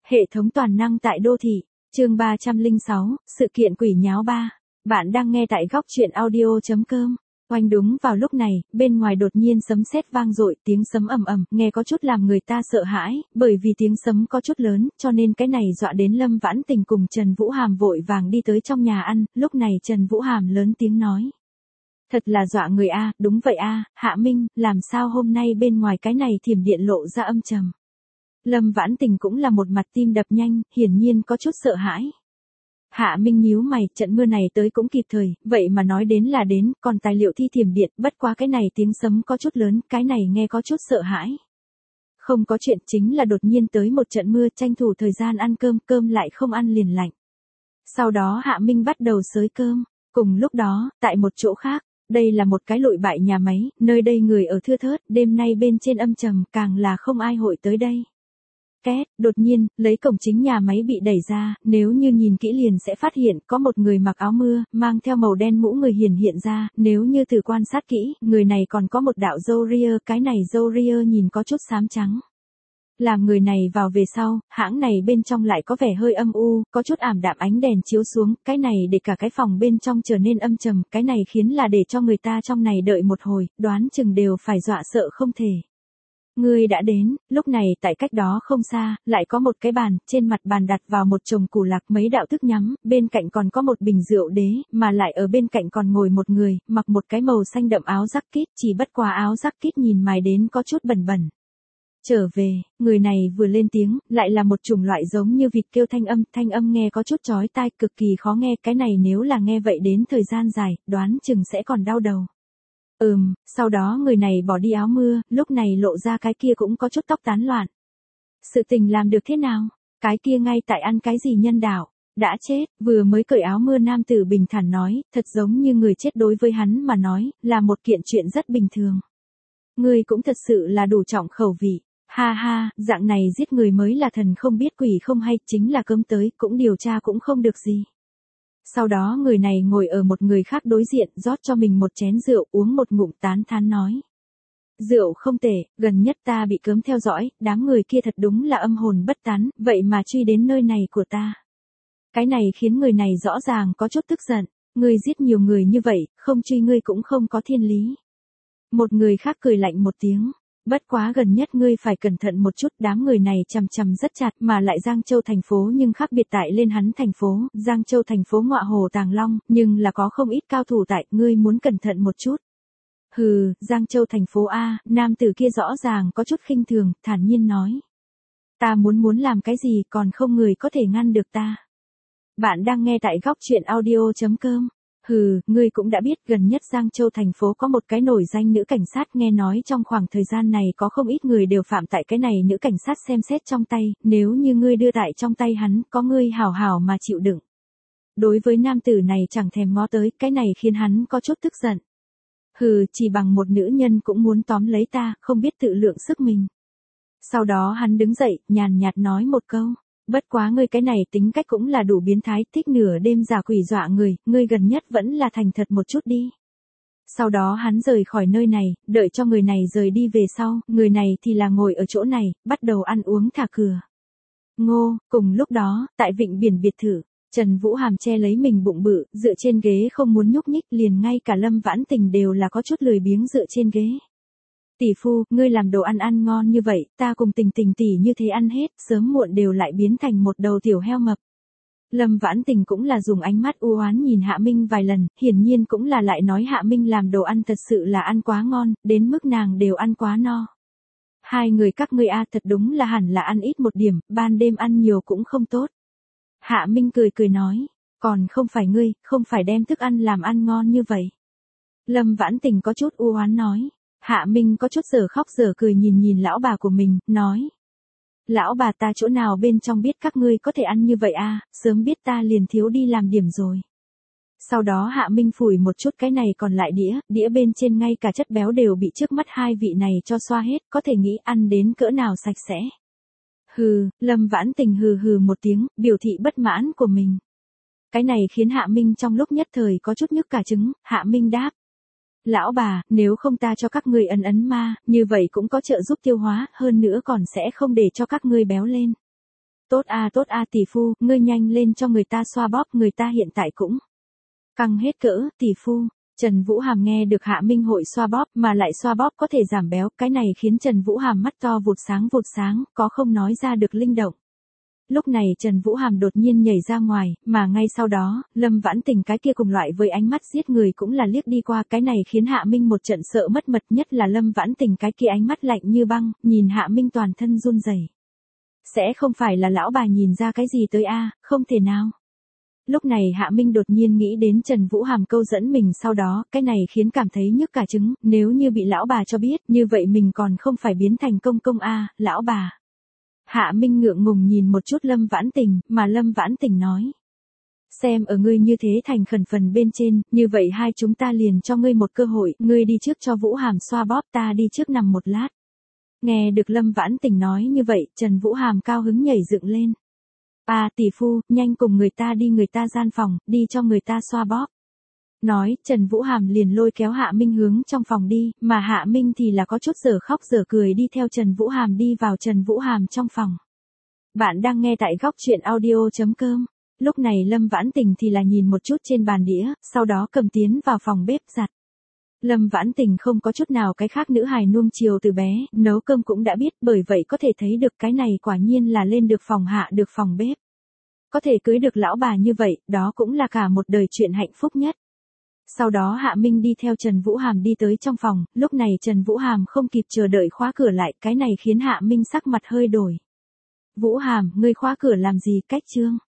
Hệ thống toàn năng tại đô thị, chương 306, sự kiện quỷ nháo 3. Bạn đang nghe tại góc truyện audio.com. Oanh đúng vào lúc này, bên ngoài đột nhiên sấm sét vang dội, tiếng sấm ầm ầm, nghe có chút làm người ta sợ hãi, bởi vì tiếng sấm có chút lớn, cho nên cái này dọa đến Lâm Vãn Tình cùng Trần Vũ Hàm vội vàng đi tới trong nhà ăn, lúc này Trần Vũ Hàm lớn tiếng nói. Thật là dọa người a, đúng vậy a, Hạ Minh, làm sao hôm nay bên ngoài cái này thiểm điện lộ ra âm trầm. Lâm Vãn Tình cũng là một mặt tim đập nhanh, hiển nhiên có chút sợ hãi. Hạ Minh nhíu mày, trận mưa này tới cũng kịp thời, vậy mà nói đến là đến, còn tài liệu thi thiểm điện, bất quá cái này tiếng sấm có chút lớn, cái này nghe có chút sợ hãi. Không có chuyện, chính là đột nhiên tới một trận mưa, tranh thủ thời gian ăn cơm, cơm lại không ăn liền lạnh. Sau đó Hạ Minh bắt đầu xới cơm, cùng lúc đó, tại một chỗ khác, đây là một cái lụi bại nhà máy, nơi đây người ở thưa thớt, đêm nay bên trên âm trầm, càng là không ai hội tới đây. Két, đột nhiên, lấy cổng chính nhà máy bị đẩy ra, nếu như nhìn kỹ liền sẽ phát hiện có một người mặc áo mưa, mang theo màu đen mũ người hiện ra, nếu như từ quan sát kỹ, người này còn có một đạo râu ria, cái này râu ria nhìn có chút xám trắng. Làm người này vào về sau, hãng này bên trong lại có vẻ hơi âm u, có chút ảm đạm ánh đèn chiếu xuống, cái này để cả cái phòng bên trong trở nên âm trầm, cái này khiến là để cho người ta trong này đợi một hồi, đoán chừng đều phải dọa sợ không thể. Ngươi đã đến, lúc này tại cách đó không xa, lại có một cái bàn, trên mặt bàn đặt vào một chồng củ lạc mấy đạo thức nhắm, bên cạnh còn có một bình rượu đế, mà lại ở bên cạnh còn ngồi một người, mặc một cái màu xanh đậm áo jacket, chỉ bất quá áo jacket nhìn mài đến có chút bẩn bẩn. Trở về, người này vừa lên tiếng, lại là một chủng loại giống như vịt kêu thanh âm nghe có chút chói tai, cực kỳ khó nghe, cái này nếu là nghe vậy đến thời gian dài, đoán chừng sẽ còn đau đầu. Sau đó người này bỏ đi áo mưa, lúc này lộ ra cái kia cũng có chút tóc tán loạn. Sự tình làm được thế nào? Cái kia ngay tại ăn cái gì nhân đạo? Đã chết, vừa mới cởi áo mưa nam tử bình thản nói, thật giống như người chết đối với hắn mà nói, là một kiện chuyện rất bình thường. Ngươi cũng thật sự là đủ trọng khẩu vị. Ha ha, dạng này giết người mới là thần không biết quỷ không hay, chính là cơm tới, cũng điều tra cũng không được gì. Sau đó người này ngồi ở một người khác đối diện, rót cho mình một chén rượu, uống một ngụm tán thán nói. Rượu không tệ, gần nhất ta bị cấm theo dõi, đám người kia thật đúng là âm hồn bất tán, vậy mà truy đến nơi này của ta. Cái này khiến người này rõ ràng có chút tức giận, ngươi giết nhiều người như vậy, không truy ngươi cũng không có thiên lý. Một người khác cười lạnh một tiếng. Bất quá gần nhất ngươi phải cẩn thận một chút, đám người này chằm chằm rất chặt, mà lại Giang Châu thành phố nhưng khác biệt tại lên hắn thành phố, Giang Châu thành phố ngọa hồ Tàng Long, nhưng là có không ít cao thủ tại, ngươi muốn cẩn thận một chút. Hừ, Giang Châu thành phố A, nam tử kia rõ ràng có chút khinh thường, thản nhiên nói. Ta muốn làm cái gì còn không người có thể ngăn được ta. Bạn đang nghe tại góc truyện audio.com. Hừ, ngươi cũng đã biết gần nhất Giang Châu thành phố có một cái nổi danh nữ cảnh sát, nghe nói trong khoảng thời gian này có không ít người đều phạm tại cái này nữ cảnh sát xem xét trong tay, nếu như ngươi đưa tại trong tay hắn, có ngươi hảo hảo mà chịu đựng. Đối với nam tử này chẳng thèm ngó tới, cái này khiến hắn có chút tức giận. Hừ, chỉ bằng một nữ nhân cũng muốn tóm lấy ta, không biết tự lượng sức mình. Sau đó hắn đứng dậy, nhàn nhạt nói một câu. Bất quá ngươi cái này tính cách cũng là đủ biến thái, thích nửa đêm giả quỷ dọa người, ngươi gần nhất vẫn là thành thật một chút đi. Sau đó hắn rời khỏi nơi này, đợi cho người này rời đi về sau, người này thì là ngồi ở chỗ này, bắt đầu ăn uống thả cửa. Ngô, cùng lúc đó, tại vịnh biển biệt thự, Trần Vũ Hàm che lấy mình bụng bự, dựa trên ghế không muốn nhúc nhích, liền ngay cả Lâm Vãn Tình đều là có chút lười biếng dựa trên ghế. Tỷ phu, ngươi làm đồ ăn ngon như vậy, ta cùng Tình Tình tỷ như thế ăn hết, sớm muộn đều lại biến thành một đầu tiểu heo mập. Lâm Vãn Tình cũng là dùng ánh mắt u oán nhìn Hạ Minh vài lần, hiển nhiên cũng là lại nói Hạ Minh làm đồ ăn thật sự là ăn quá ngon, đến mức nàng đều ăn quá no. Hai người các ngươi thật đúng là hẳn là ăn ít một điểm, ban đêm ăn nhiều cũng không tốt. Hạ Minh cười nói, còn không phải ngươi, không phải đem thức ăn làm ăn ngon như vậy. Lâm Vãn Tình có chút u oán nói. Hạ Minh có chút giờ khóc giờ cười nhìn lão bà của mình, nói. Lão bà ta chỗ nào bên trong biết các ngươi có thể ăn như vậy sớm biết ta liền thiếu đi làm điểm rồi. Sau đó Hạ Minh phủi một chút cái này còn lại đĩa bên trên ngay cả chất béo đều bị trước mắt hai vị này cho xoa hết, có thể nghĩ ăn đến cỡ nào sạch sẽ. Hừ, Lâm Vãn Tình hừ một tiếng, biểu thị bất mãn của mình. Cái này khiến Hạ Minh trong lúc nhất thời có chút nhức cả trứng, Hạ Minh đáp. Lão bà, nếu không ta cho các ngươi ấn ma, như vậy cũng có trợ giúp tiêu hóa, hơn nữa còn sẽ không để cho các ngươi béo lên. Tốt a tỷ phu, ngươi nhanh lên cho người ta xoa bóp, người ta hiện tại cũng căng hết cỡ, tỷ phu. Trần Vũ Hàm nghe được Hạ Minh hội xoa bóp mà lại xoa bóp có thể giảm béo, cái này khiến Trần Vũ Hàm mắt to vụt sáng, có không nói ra được linh động. Lúc này Trần Vũ Hàm đột nhiên nhảy ra ngoài, mà ngay sau đó, Lâm Vãn Tình cái kia cùng loại với ánh mắt giết người cũng là liếc đi qua, cái này khiến Hạ Minh một trận sợ mất mật, nhất là Lâm Vãn Tình cái kia ánh mắt lạnh như băng, nhìn Hạ Minh toàn thân run rẩy. Sẽ không phải là lão bà nhìn ra cái gì tới a, không thể nào. Lúc này Hạ Minh đột nhiên nghĩ đến Trần Vũ Hàm câu dẫn mình sau đó, cái này khiến cảm thấy nhức cả trứng, nếu như bị lão bà cho biết, như vậy mình còn không phải biến thành công công a, lão bà. Hạ Minh ngượng ngùng nhìn một chút Lâm Vãn Tình, mà Lâm Vãn Tình nói. Xem ở ngươi như thế thành khẩn phần bên trên, như vậy hai chúng ta liền cho ngươi một cơ hội, ngươi đi trước cho Vũ Hàm xoa bóp, ta đi trước nằm một lát. Nghe được Lâm Vãn Tình nói như vậy, Trần Vũ Hàm cao hứng nhảy dựng lên. Tỷ phu, nhanh cùng người ta đi người ta gian phòng, đi cho người ta xoa bóp. Nói, Trần Vũ Hàm liền lôi kéo Hạ Minh hướng trong phòng đi, mà Hạ Minh thì là có chút dở khóc dở cười đi theo Trần Vũ Hàm đi vào Trần Vũ Hàm trong phòng. Bạn đang nghe tại góc truyện audio.com. Lúc này Lâm Vãn Tình thì là nhìn một chút trên bàn đĩa, sau đó cầm tiến vào phòng bếp giặt. Lâm Vãn Tình không có chút nào cái khác nữ hài nuông chiều từ bé, nấu cơm cũng đã biết, bởi vậy có thể thấy được cái này quả nhiên là lên được phòng hạ được phòng bếp. Có thể cưới được lão bà như vậy, đó cũng là cả một đời chuyện hạnh phúc nhất. Sau đó Hạ Minh đi theo Trần Vũ Hàm đi tới trong phòng, lúc này Trần Vũ Hàm không kịp chờ đợi khóa cửa lại, cái này khiến Hạ Minh sắc mặt hơi đổi. Vũ Hàm, ngươi khóa cửa làm gì, cách trương?